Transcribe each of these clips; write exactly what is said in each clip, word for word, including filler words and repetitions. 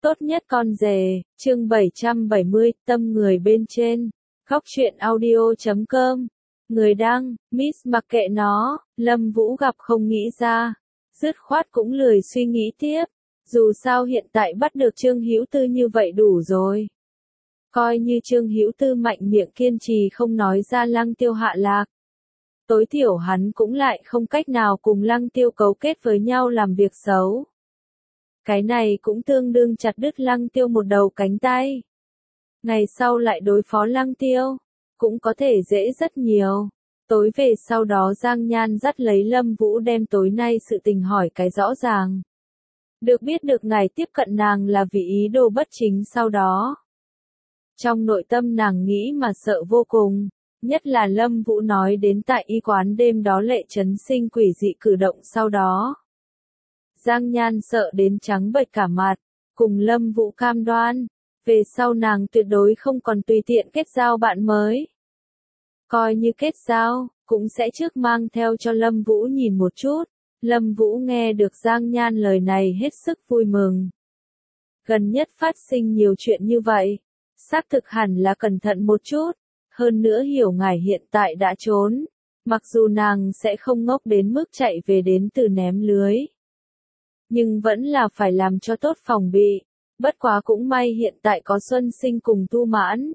Tốt nhất con rể, chương bảy trăm bảy mươi, tâm người bên trên. Góc truyện audio chấm com. Người đăng, Miss mặc kệ nó, Lâm Vũ gặp không nghĩ ra. Dứt khoát cũng lười suy nghĩ tiếp. Dù sao hiện tại bắt được Trương Hữu Tư như vậy đủ rồi. Coi như Trương Hữu Tư mạnh miệng kiên trì không nói ra Lăng Tiêu hạ lạc. Tối thiểu hắn cũng lại không cách nào cùng Lăng Tiêu cấu kết với nhau làm việc xấu. Cái này cũng tương đương chặt đứt Lăng Tiêu một đầu cánh tay. Ngày sau lại đối phó Lăng Tiêu, cũng có thể dễ rất nhiều. Tối về sau đó Giang Nhan dắt lấy Lâm Vũ đem tối nay sự tình hỏi cái rõ ràng. Được biết được ngài tiếp cận nàng là vì ý đồ bất chính sau đó. Trong nội tâm nàng nghĩ mà sợ vô cùng, nhất là Lâm Vũ nói đến tại y quán đêm đó lệ chấn sinh quỷ dị cử động sau đó. Giang Nhan sợ đến trắng bệch cả mặt, cùng Lâm Vũ cam đoan, về sau nàng tuyệt đối không còn tùy tiện kết giao bạn mới. Coi như kết giao, cũng sẽ trước mang theo cho Lâm Vũ nhìn một chút. Lâm Vũ nghe được Giang Nhan lời này hết sức vui mừng. Gần nhất phát sinh nhiều chuyện như vậy, xác thực hẳn là cẩn thận một chút, hơn nữa hiểu ngài hiện tại đã trốn, mặc dù nàng sẽ không ngốc đến mức chạy về đến từ ném lưới. Nhưng vẫn là phải làm cho tốt phòng bị, bất quá cũng may hiện tại có Xuân Sinh cùng Tu Mãn.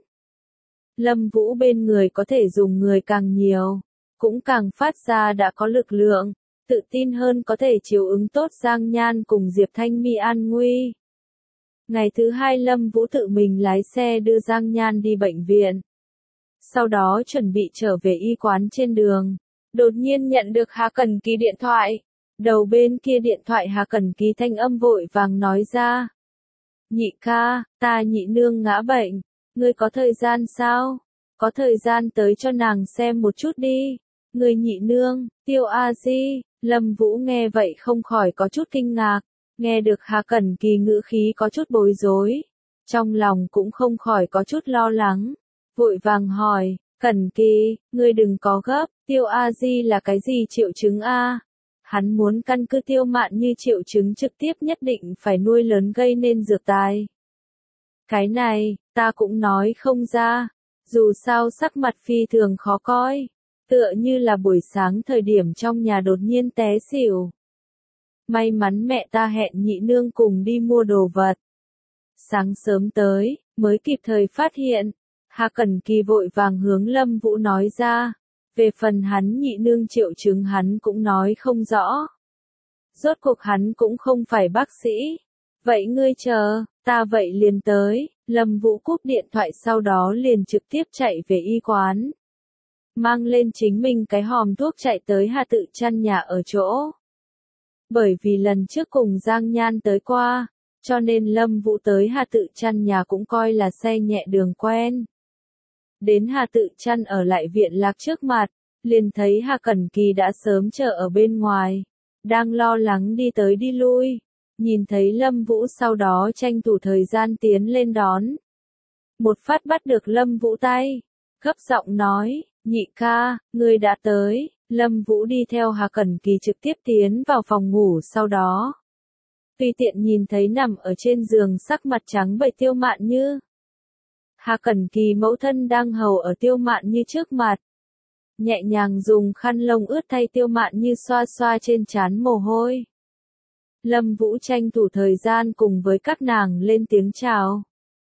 Lâm Vũ bên người có thể dùng người càng nhiều, cũng càng phát ra đã có lực lượng, tự tin hơn có thể chiếu ứng tốt Giang Nhan cùng Diệp Thanh Mi an nguy. Ngày thứ hai Lâm Vũ tự mình lái xe đưa Giang Nhan đi bệnh viện. Sau đó chuẩn bị trở về y quán trên đường, đột nhiên nhận được Hà Cẩn Kỳ điện thoại. Đầu bên kia điện thoại Hà Cẩn Kỳ thanh âm vội vàng nói ra. Nhị ca, ta nhị nương ngã bệnh, ngươi có thời gian sao? Có thời gian tới cho nàng xem một chút đi. Người nhị nương, Tiêu A Di. Lâm Vũ nghe vậy không khỏi có chút kinh ngạc, nghe được Hà Cẩn Kỳ ngữ khí có chút bối rối. Trong lòng cũng không khỏi có chút lo lắng, vội vàng hỏi, Cẩn Kỳ, ngươi đừng có gấp, Tiêu A Di là cái gì triệu chứng a? Hắn muốn căn cứ Tiêu Mạn Như triệu chứng trực tiếp nhất định phải nuôi lớn gây nên dược tài. Cái này, ta cũng nói không ra, dù sao sắc mặt phi thường khó coi, tựa như là buổi sáng thời điểm trong nhà đột nhiên té xỉu. May mắn mẹ ta hẹn nhị nương cùng đi mua đồ vật. Sáng sớm tới, mới kịp thời phát hiện, Hà Cẩn Kỳ vội vàng hướng Lâm Vũ nói ra. Về phần hắn nhị nương triệu chứng hắn cũng nói không rõ. Rốt cuộc hắn cũng không phải bác sĩ. Vậy ngươi chờ, ta vậy liền tới. Lâm Vũ cúp điện thoại sau đó liền trực tiếp chạy về y quán. Mang lên chính mình cái hòm thuốc chạy tới Hà Tự Chăn nhà ở chỗ. Bởi vì lần trước cùng Giang Nhan tới qua, cho nên Lâm Vũ tới Hà Tự Chăn nhà cũng coi là xe nhẹ đường quen. Đến Hà Tự Chăn ở lại viện lạc trước mặt, liền thấy Hà Cẩn Kỳ đã sớm chờ ở bên ngoài, đang lo lắng đi tới đi lui, nhìn thấy Lâm Vũ sau đó tranh thủ thời gian tiến lên đón. Một phát bắt được Lâm Vũ tay, gấp giọng nói, nhị ca, ngươi đã tới. Lâm Vũ đi theo Hà Cẩn Kỳ trực tiếp tiến vào phòng ngủ sau đó. Tùy tiện nhìn thấy nằm ở trên giường sắc mặt trắng bệch Tiêu Mạn Như. Hà Cẩn Kỳ mẫu thân đang hầu ở Tiêu Mạn Như trước mặt. Nhẹ nhàng dùng khăn lông ướt thay Tiêu Mạn Như xoa xoa trên trán mồ hôi. Lâm Vũ tranh thủ thời gian cùng với các nàng lên tiếng chào.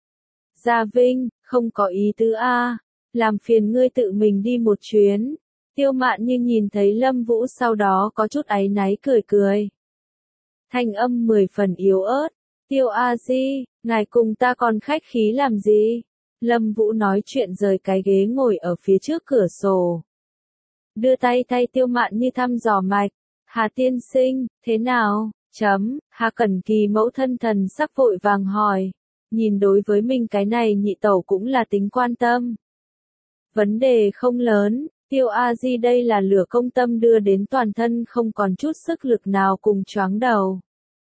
Gia Vinh, không có ý tứ a, làm phiền ngươi tự mình đi một chuyến. Tiêu Mạn Như nhìn thấy Lâm Vũ sau đó có chút áy náy cười cười. Thanh âm mười phần yếu ớt, Tiêu A Di, ngài cùng ta còn khách khí làm gì? Lâm Vũ nói chuyện rời cái ghế ngồi ở phía trước cửa sổ. Đưa tay thay Tiêu Mạn Như thăm dò mạch, Hà tiên sinh, thế nào? Chấm, Hà Cẩn Kỳ mẫu thân thần sắc vội vàng hỏi, nhìn đối với mình cái này nhị tẩu cũng là tính quan tâm. Vấn đề không lớn. Tiêu A Di đây là lửa công tâm đưa đến toàn thân không còn chút sức lực nào cùng choáng đầu.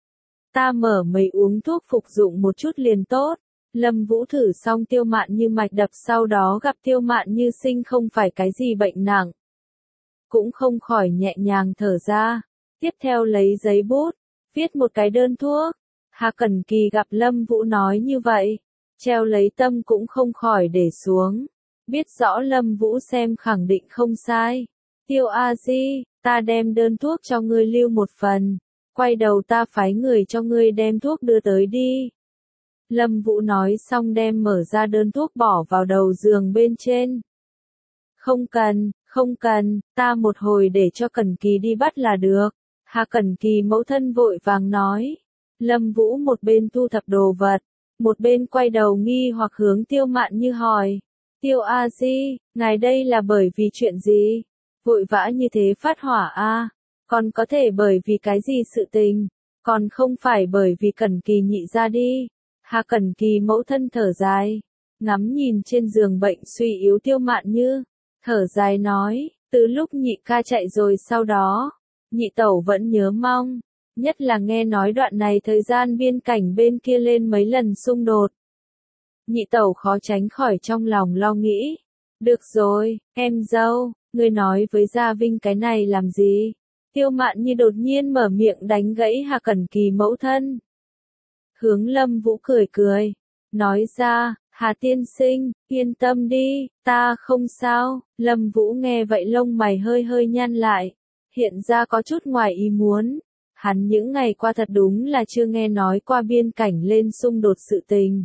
Ta mở mấy uống thuốc phục dụng một chút liền tốt. Lâm Vũ thử xong Tiêu Mạn Như mạch đập sau đó gặp Tiêu Mạn Như sinh không phải cái gì bệnh nặng. Cũng không khỏi nhẹ nhàng thở ra. Tiếp theo lấy giấy bút, viết một cái đơn thuốc. Hà Cẩn Kỳ gặp Lâm Vũ nói như vậy, treo lấy tâm cũng không khỏi để xuống. Biết rõ Lâm Vũ xem khẳng định không sai. Tiêu A Di, ta đem đơn thuốc cho ngươi lưu một phần. Quay đầu ta phái người cho ngươi đem thuốc đưa tới đi. Lâm Vũ nói xong đem mở ra đơn thuốc bỏ vào đầu giường bên trên. Không cần, không cần, ta một hồi để cho Cẩn Kỳ đi bắt là được. Hà Cẩn Kỳ mẫu thân vội vàng nói. Lâm Vũ một bên thu thập đồ vật, một bên quay đầu nghi hoặc hướng Tiêu Mạn Như hỏi. Tiêu A Di, ngài đây là bởi vì chuyện gì? Vội vã như thế phát hỏa a? Còn có thể bởi vì cái gì sự tình? Còn không phải bởi vì Cẩn Kỳ nhị ra đi. Hà Cẩn Kỳ mẫu thân thở dài, ngắm nhìn trên giường bệnh suy yếu Tiêu Mạn Như, thở dài nói, từ lúc nhị ca chạy rồi sau đó, nhị tẩu vẫn nhớ mong, nhất là nghe nói đoạn này thời gian biên cảnh bên kia lên mấy lần xung đột. Nhị tẩu khó tránh khỏi trong lòng lo nghĩ. Được rồi, em dâu, ngươi nói với Gia Vinh cái này làm gì? Tiêu Mạn Như đột nhiên mở miệng đánh gãy Hà Cẩn Kỳ mẫu thân. Hướng Lâm Vũ cười cười, nói ra, Hà tiên sinh, yên tâm đi, ta không sao. Lâm Vũ nghe vậy lông mày hơi hơi nhăn lại, hiện ra có chút ngoài ý muốn. Hắn những ngày qua thật đúng là chưa nghe nói qua biên cảnh lên xung đột sự tình.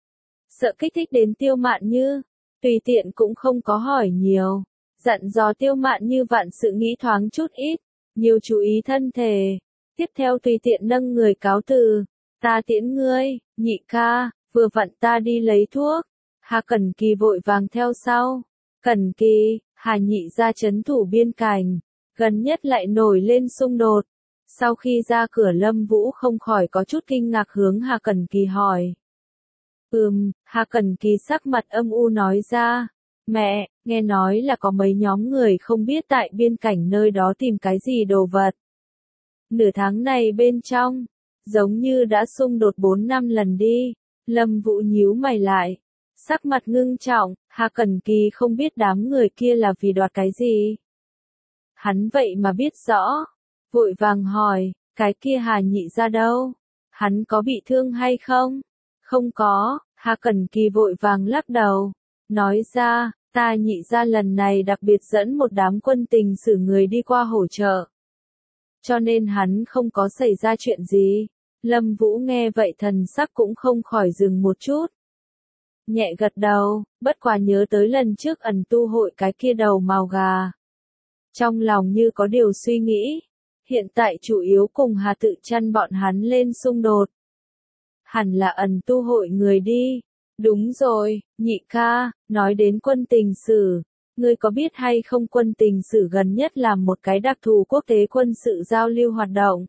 Sợ kích thích đến Tiêu Mạn Như, tùy tiện cũng không có hỏi nhiều, dặn dò Tiêu Mạn Như vạn sự nghĩ thoáng chút ít, nhiều chú ý thân thể. Tiếp theo tùy tiện nâng người cáo từ, ta tiễn ngươi, nhị ca, vừa vặn ta đi lấy thuốc. Hà Cẩn Kỳ vội vàng theo sau. Cẩn Kỳ, Hà nhị ra trấn thủ biên cảnh, gần nhất lại nổi lên xung đột. Sau khi ra cửa Lâm Vũ không khỏi có chút kinh ngạc hướng Hà Cẩn Kỳ hỏi. Ừm, Hà Cẩn Kỳ sắc mặt âm u nói ra, mẹ, nghe nói là có mấy nhóm người không biết tại biên cảnh nơi đó tìm cái gì đồ vật. Nửa tháng này bên trong, giống như đã xung đột bốn năm lần đi. Lâm Vũ nhíu mày lại, sắc mặt ngưng trọng, Hà Cẩn Kỳ không biết đám người kia là vì đoạt cái gì. Hắn vậy mà biết rõ, vội vàng hỏi, cái kia Hà nhị ra đâu? Hắn có bị thương hay không? Không có, Hà Cẩn Kỳ vội vàng lắc đầu, nói ra, ta nhị ra lần này đặc biệt dẫn một đám quân tình sử người đi qua hỗ trợ. Cho nên hắn không có xảy ra chuyện gì. Lâm Vũ nghe vậy thần sắc cũng không khỏi dừng một chút. Nhẹ gật đầu, bất quá nhớ tới lần trước ẩn tu hội cái kia đầu màu gà. Trong lòng như có điều suy nghĩ, hiện tại chủ yếu cùng Hà Tự Chăn bọn hắn lên xung đột. Hẳn là ẩn tu hội người đi. Đúng rồi, nhị ca, nói đến quân tình sử, ngươi có biết hay không quân tình sử gần nhất làm một cái đặc thù quốc tế quân sự giao lưu hoạt động.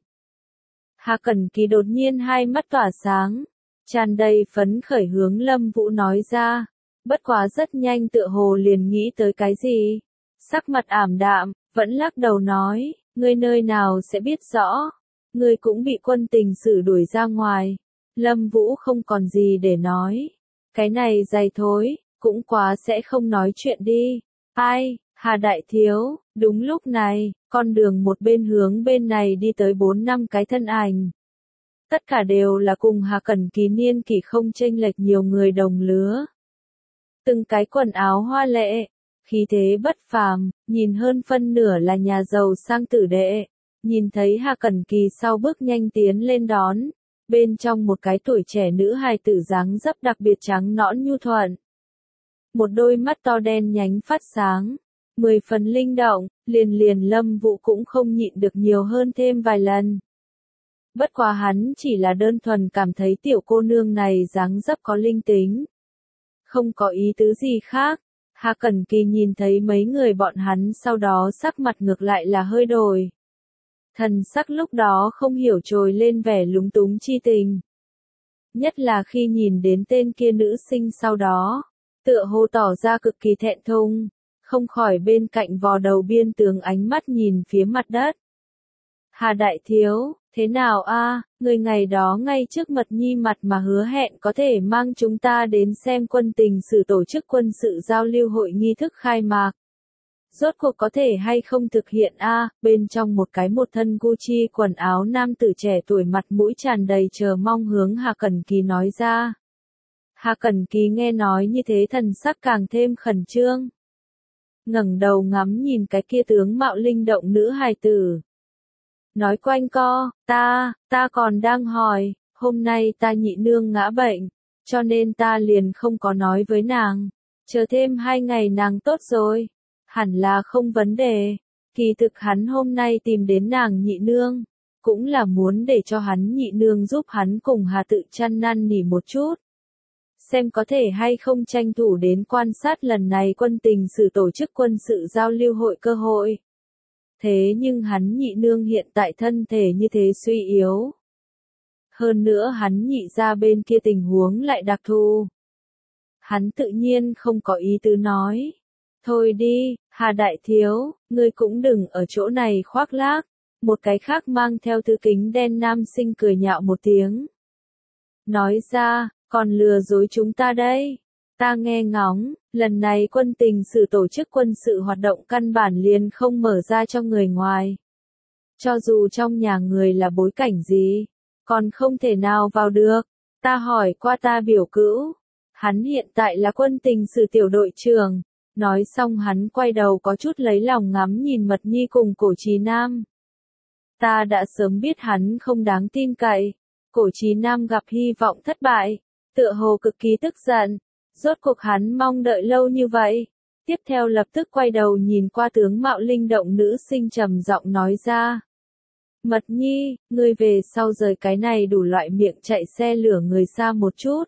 Hà Cẩn Kỳ đột nhiên hai mắt tỏa sáng, tràn đầy phấn khởi hướng Lâm Vũ nói ra, bất quá rất nhanh tựa hồ liền nghĩ tới cái gì. Sắc mặt ảm đạm, vẫn lắc đầu nói, ngươi nơi nào sẽ biết rõ, ngươi cũng bị quân tình sử đuổi ra ngoài. Lâm Vũ không còn gì để nói, cái này dày thối, cũng quá sẽ không nói chuyện đi. Ai, Hà đại thiếu, đúng lúc này, con đường một bên hướng bên này đi tới bốn năm cái thân ảnh. Tất cả đều là cùng Hà Cẩn Kỳ niên kỷ không chênh lệch nhiều người đồng lứa. Từng cái quần áo hoa lệ, khí thế bất phàm, nhìn hơn phân nửa là nhà giàu sang tử đệ. Nhìn thấy Hà Cẩn Kỳ sau bước nhanh tiến lên đón, bên trong một cái tuổi trẻ nữ hài tử dáng dấp đặc biệt trắng nõn nhu thuận. Một đôi mắt to đen nhánh phát sáng, mười phần linh động, liền liền Lâm Vũ cũng không nhịn được nhiều hơn thêm vài lần. Bất quá hắn chỉ là đơn thuần cảm thấy tiểu cô nương này dáng dấp có linh tính. Không có ý tứ gì khác. Hà Cẩn Kỳ nhìn thấy mấy người bọn hắn sau đó sắc mặt ngược lại là hơi đổi. Thần sắc lúc đó không hiểu trồi lên vẻ lúng túng chi tình. Nhất là khi nhìn đến tên kia nữ sinh sau đó, tựa hồ tỏ ra cực kỳ thẹn thùng, không khỏi bên cạnh vò đầu biên tường ánh mắt nhìn phía mặt đất. Hà đại thiếu, thế nào a? Người ngày đó ngay trước Mật Nhi mặt mà hứa hẹn có thể mang chúng ta đến xem quân tình sử tổ chức quân sự giao lưu hội nghi thức khai mạc. Rốt cuộc có thể hay không thực hiện a? Bên trong một cái một thân Gucci quần áo nam tử trẻ tuổi mặt mũi tràn đầy chờ mong hướng Hà Cẩn Kỳ nói ra. Hà Cẩn Kỳ nghe nói như thế thần sắc càng thêm khẩn trương. Ngẩng đầu ngắm nhìn cái kia tướng mạo linh động nữ hài tử. Nói quanh co, ta, ta còn đang hỏi, hôm nay ta nhị nương ngã bệnh, cho nên ta liền không có nói với nàng. Chờ thêm hai ngày nàng tốt rồi, hẳn là không vấn đề. Kỳ thực hắn hôm nay tìm đến nàng nhị nương, cũng là muốn để cho hắn nhị nương giúp hắn cùng Hà tự chăn năn nỉ một chút. Xem có thể hay không tranh thủ đến quan sát lần này quân tình sử tổ chức quân sự giao lưu hội cơ hội. Thế nhưng hắn nhị nương hiện tại thân thể như thế suy yếu. Hơn nữa hắn nhị ra bên kia tình huống lại đặc thù. Hắn tự nhiên không có ý tứ nói. Thôi đi, Hà đại thiếu, ngươi cũng đừng ở chỗ này khoác lác. Một cái khác mang theo thứ kính đen nam sinh cười nhạo một tiếng. Nói ra, còn lừa dối chúng ta đây. Ta nghe ngóng, lần này quân tình sử tổ chức quân sự hoạt động căn bản liền không mở ra cho người ngoài. Cho dù trong nhà người là bối cảnh gì, còn không thể nào vào được. Ta hỏi qua ta biểu cữu, hắn hiện tại là quân tình sử tiểu đội trưởng. Nói xong hắn quay đầu có chút lấy lòng ngắm nhìn Mật Nhi cùng Cổ Trì Nam. Ta đã sớm biết hắn không đáng tin cậy. Cổ Trì Nam gặp hy vọng thất bại, tựa hồ cực kỳ tức giận. Rốt cuộc hắn mong đợi lâu như vậy. Tiếp theo lập tức quay đầu nhìn qua tướng mạo linh động nữ sinh trầm giọng nói ra. Mật Nhi, ngươi về sau rời cái này đủ loại miệng chạy xe lửa người xa một chút.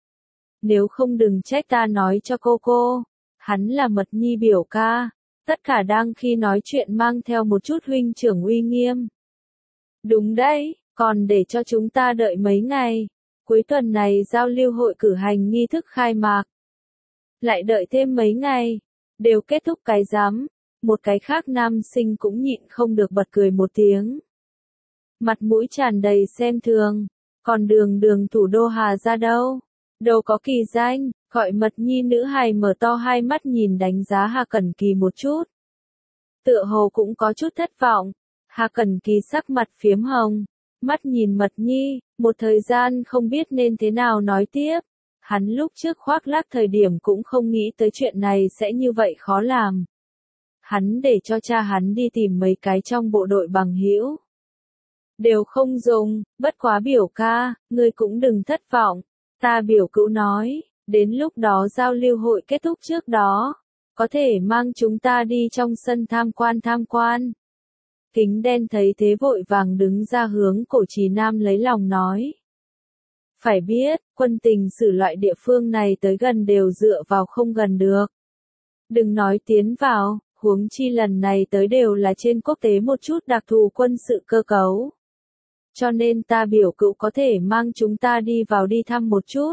Nếu không đừng trách ta nói cho cô cô. Hắn là Mật Nhi biểu ca. Tất cả đang khi nói chuyện mang theo một chút huynh trưởng uy nghiêm. Đúng đấy, còn để cho chúng ta đợi mấy ngày. Cuối tuần này giao lưu hội cử hành nghi thức khai mạc. Lại đợi thêm mấy ngày. Đều kết thúc cái giám. Một cái khác nam sinh cũng nhịn không được bật cười một tiếng. Mặt mũi tràn đầy xem thường. Còn đường đường thủ đô Hà ra đâu? Đâu có kỳ danh. Gọi Mật Nhi nữ hài mở to hai mắt nhìn đánh giá Hà Cẩn Kỳ một chút. Tựa hồ cũng có chút thất vọng. Hà Cẩn Kỳ sắc mặt phiếm hồng. Mắt nhìn Mật Nhi, một thời gian không biết nên thế nào nói tiếp. Hắn lúc trước khoác lác thời điểm cũng không nghĩ tới chuyện này sẽ như vậy khó làm. Hắn để cho cha hắn đi tìm mấy cái trong bộ đội bằng hữu. Đều không dùng, bất quá biểu ca, ngươi cũng đừng thất vọng. Ta biểu cữu nói, đến lúc đó giao lưu hội kết thúc trước đó, có thể mang chúng ta đi trong sân tham quan tham quan. Kính đen thấy thế vội vàng đứng ra hướng Cổ Trì Nam lấy lòng nói. Phải biết, quân tình sử loại địa phương này tới gần đều dựa vào không gần được. Đừng nói tiến vào, huống chi lần này tới đều là trên quốc tế một chút đặc thù quân sự cơ cấu. Cho nên ta biểu cữu có thể mang chúng ta đi vào đi thăm một chút.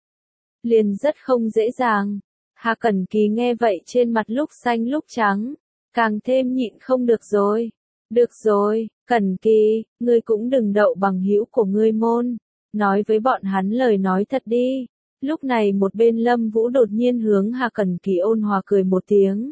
Liền rất không dễ dàng. Hà Cẩn Kỳ nghe vậy trên mặt lúc xanh lúc trắng, càng thêm nhịn không được rồi. Được rồi, Cẩn Kỳ, ngươi cũng đừng đậu bằng hữu của ngươi môn. Nói với bọn hắn lời nói thật đi. Lúc này một bên Lâm Vũ đột nhiên hướng Hà Cẩn Kỳ ôn hòa cười một tiếng.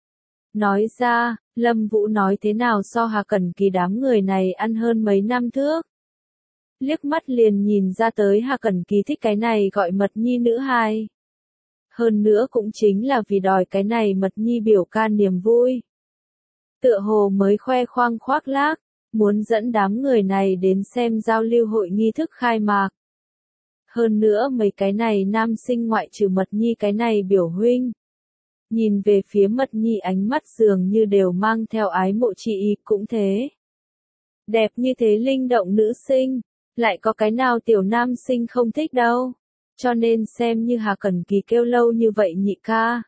Nói ra, Lâm Vũ nói thế nào so Hà Cẩn Kỳ đám người này ăn hơn mấy năm thước. Liếc mắt liền nhìn ra tới Hà Cẩn Kỳ thích cái này gọi Mật Nhi nữ hài. Hơn nữa cũng chính là vì đòi cái này Mật Nhi biểu ca niềm vui. Tựa hồ mới khoe khoang khoác lác, muốn dẫn đám người này đến xem giao lưu hội nghi thức khai mạc. Hơn nữa mấy cái này nam sinh ngoại trừ Mật Nhi cái này biểu huynh. Nhìn về phía Mật Nhi ánh mắt dường như đều mang theo ái mộ chị ý cũng thế. Đẹp như thế linh động nữ sinh, lại có cái nào tiểu nam sinh không thích đâu. Cho nên xem như Hà Cẩn Kỳ kêu lâu như vậy nhị ca.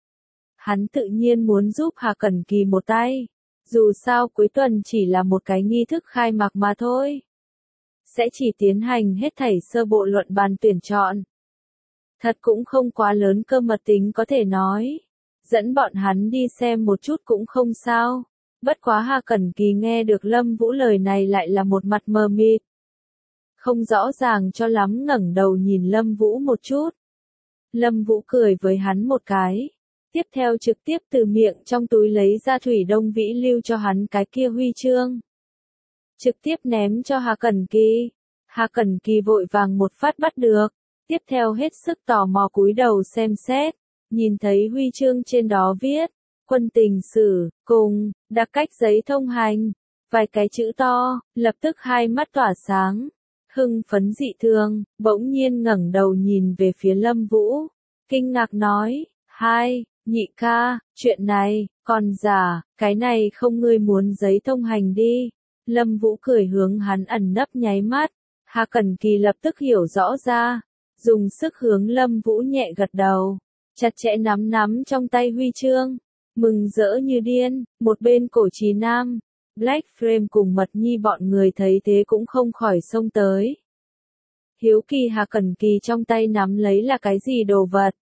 Hắn tự nhiên muốn giúp Hà Cẩn Kỳ một tay. Dù sao cuối tuần chỉ là một cái nghi thức khai mạc mà thôi. Sẽ chỉ tiến hành hết thảy sơ bộ luận bàn tuyển chọn. Thật cũng không quá lớn cơ mật tính có thể nói. Dẫn bọn hắn đi xem một chút cũng không sao. Bất quá Hà Cẩn Kỳ nghe được Lâm Vũ lời này lại là một mặt mờ mịt. Không rõ ràng cho lắm ngẩng đầu nhìn Lâm Vũ một chút. Lâm Vũ cười với hắn một cái. tiếp theo trực tiếp từ miệng trong túi lấy ra Thủy Đông Vĩ lưu cho hắn cái kia huy chương. Trực tiếp ném cho Hà Cẩn Kỳ. Hà Cẩn Kỳ vội vàng một phát bắt được, tiếp theo hết sức tò mò cúi đầu xem xét, nhìn thấy huy chương trên đó viết, quân tình sử, cùng, đặc cách giấy thông hành, vài cái chữ to, lập tức hai mắt tỏa sáng, hưng phấn dị thường, bỗng nhiên ngẩng đầu nhìn về phía Lâm Vũ, kinh ngạc nói, hai, nhị ca, chuyện này, còn giả, cái này không ngươi muốn giấy thông hành đi. Lâm Vũ cười hướng hắn ẩn nấp nháy mắt, Hà Cẩn Kỳ lập tức hiểu rõ ra, dùng sức hướng Lâm Vũ nhẹ gật đầu, chặt chẽ nắm nắm trong tay huy chương, mừng rỡ như điên. Một bên Cổ Trì Nam, Black Frame cùng Mật Nhi bọn người thấy thế cũng không khỏi xông tới. Hiếu kỳ Hà Cẩn Kỳ trong tay nắm lấy là cái gì đồ vật.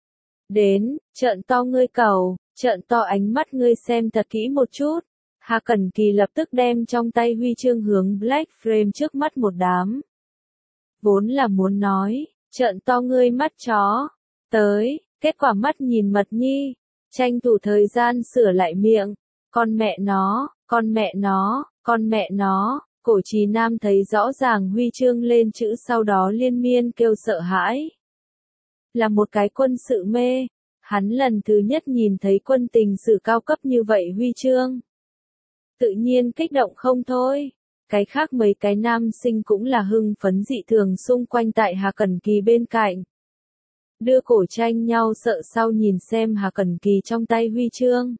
Đến, trợn to ngươi cầu, trợn to ánh mắt ngươi xem thật kỹ một chút. Hà Cẩn Kỳ lập tức đem trong tay huy chương hướng Black Frame trước mắt một đám. Vốn là muốn nói, trợn to ngươi mắt chó. Tới, kết quả mắt nhìn Mật Nhi, tranh thủ thời gian sửa lại miệng. Con mẹ nó, con mẹ nó, con mẹ nó. Cổ Trì Nam thấy rõ ràng huy chương lên chữ sau đó liên miên kêu sợ hãi. Là một cái quân sự mê, hắn lần thứ nhất nhìn thấy quân tình sử cao cấp như vậy huy chương. Tự nhiên kích động không thôi. Cái khác mấy cái nam sinh cũng là hưng phấn dị thường xung quanh tại Hà Cẩn Kỳ bên cạnh. Đưa cổ tranh nhau sợ sau nhìn xem Hà Cẩn Kỳ trong tay huy chương.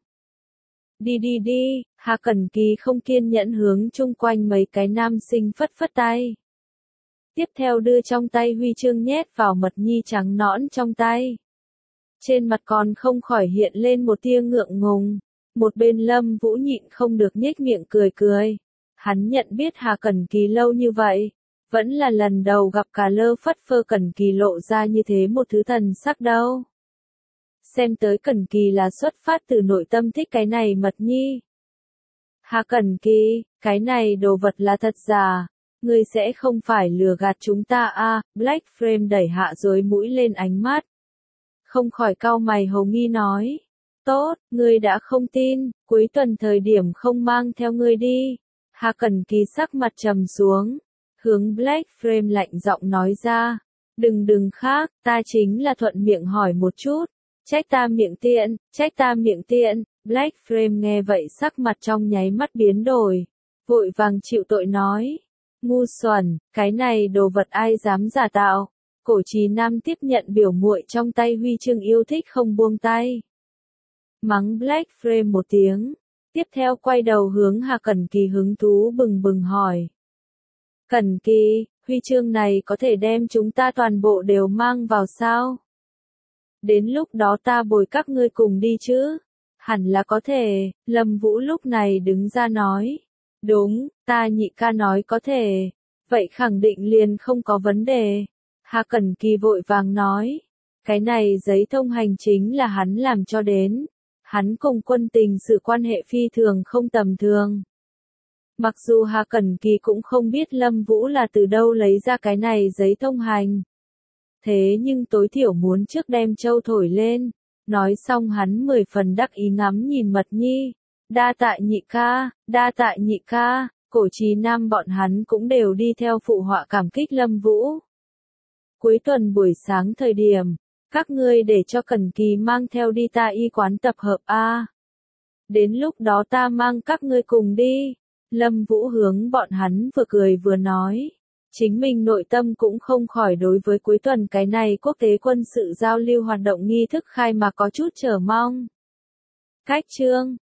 Đi đi đi, Hà Cẩn Kỳ không kiên nhẫn hướng chung quanh mấy cái nam sinh phất phất tay. Tiếp theo đưa trong tay huy chương nhét vào Mật Nhi trắng nõn trong tay. Trên mặt còn không khỏi hiện lên một tia ngượng ngùng. Một bên Lâm Vũ nhịn không được nhếch miệng cười cười. Hắn nhận biết Hà Cẩn Kỳ lâu như vậy, vẫn là lần đầu gặp cả lơ phất phơ Cẩn Kỳ lộ ra như thế một thứ thần sắc đâu. Xem tới Cẩn Kỳ là xuất phát từ nội tâm thích cái này Mật Nhi. Hà Cẩn Kỳ, cái này đồ vật là thật giả, ngươi sẽ không phải lừa gạt chúng ta à? Black Frame đẩy hạ dưới mũi lên ánh mắt. Không khỏi cau mày hồ nghi nói. Tốt, ngươi đã không tin, cuối tuần thời điểm không mang theo ngươi đi. Hà Cẩn Kỳ sắc mặt trầm xuống, hướng Black Frame lạnh giọng nói ra. Đừng đừng khác, ta chính là thuận miệng hỏi một chút. Trách ta miệng tiện, trách ta miệng tiện. Black Frame nghe vậy sắc mặt trong nháy mắt biến đổi, vội vàng chịu tội nói. Ngu xuẩn, cái này đồ vật ai dám giả tạo. Cổ Trì Nam tiếp nhận biểu muội trong tay huy chương yêu thích không buông tay. Mắng Black Frame một tiếng, tiếp theo quay đầu hướng Hà Cẩn Kỳ hứng thú bừng bừng hỏi. Cẩn Kỳ, huy chương này có thể đem chúng ta toàn bộ đều mang vào sao? Đến lúc đó ta bồi các ngươi cùng đi chứ? Hẳn là có thể, Lâm Vũ lúc này đứng ra nói. Đúng, ta nhị ca nói có thể. Vậy khẳng định liền không có vấn đề. Hà Cẩn Kỳ vội vàng nói. Cái này giấy thông hành chính là hắn làm cho đến. Hắn cùng quân tình sự quan hệ phi thường không tầm thường. Mặc dù Hà Cẩn Kỳ cũng không biết Lâm Vũ là từ đâu lấy ra cái này giấy thông hành. Thế nhưng tối thiểu muốn trước đem châu thổi lên. Nói xong hắn mười phần đắc ý ngắm nhìn Mật Nhi. Đa tạ nhị ca, đa tạ nhị ca. Cổ Trì Nam bọn hắn cũng đều đi theo phụ họa cảm kích Lâm Vũ. Cuối tuần buổi sáng thời điểm, các ngươi để cho Cẩn Kỳ mang theo đi ta y quán tập hợp a. Đến lúc đó ta mang các ngươi cùng đi. Lâm Vũ hướng bọn hắn vừa cười vừa nói. Chính mình nội tâm cũng không khỏi đối với cuối tuần cái này quốc tế quân sự giao lưu hoạt động nghi thức khai mạc có chút chờ mong. Cách chương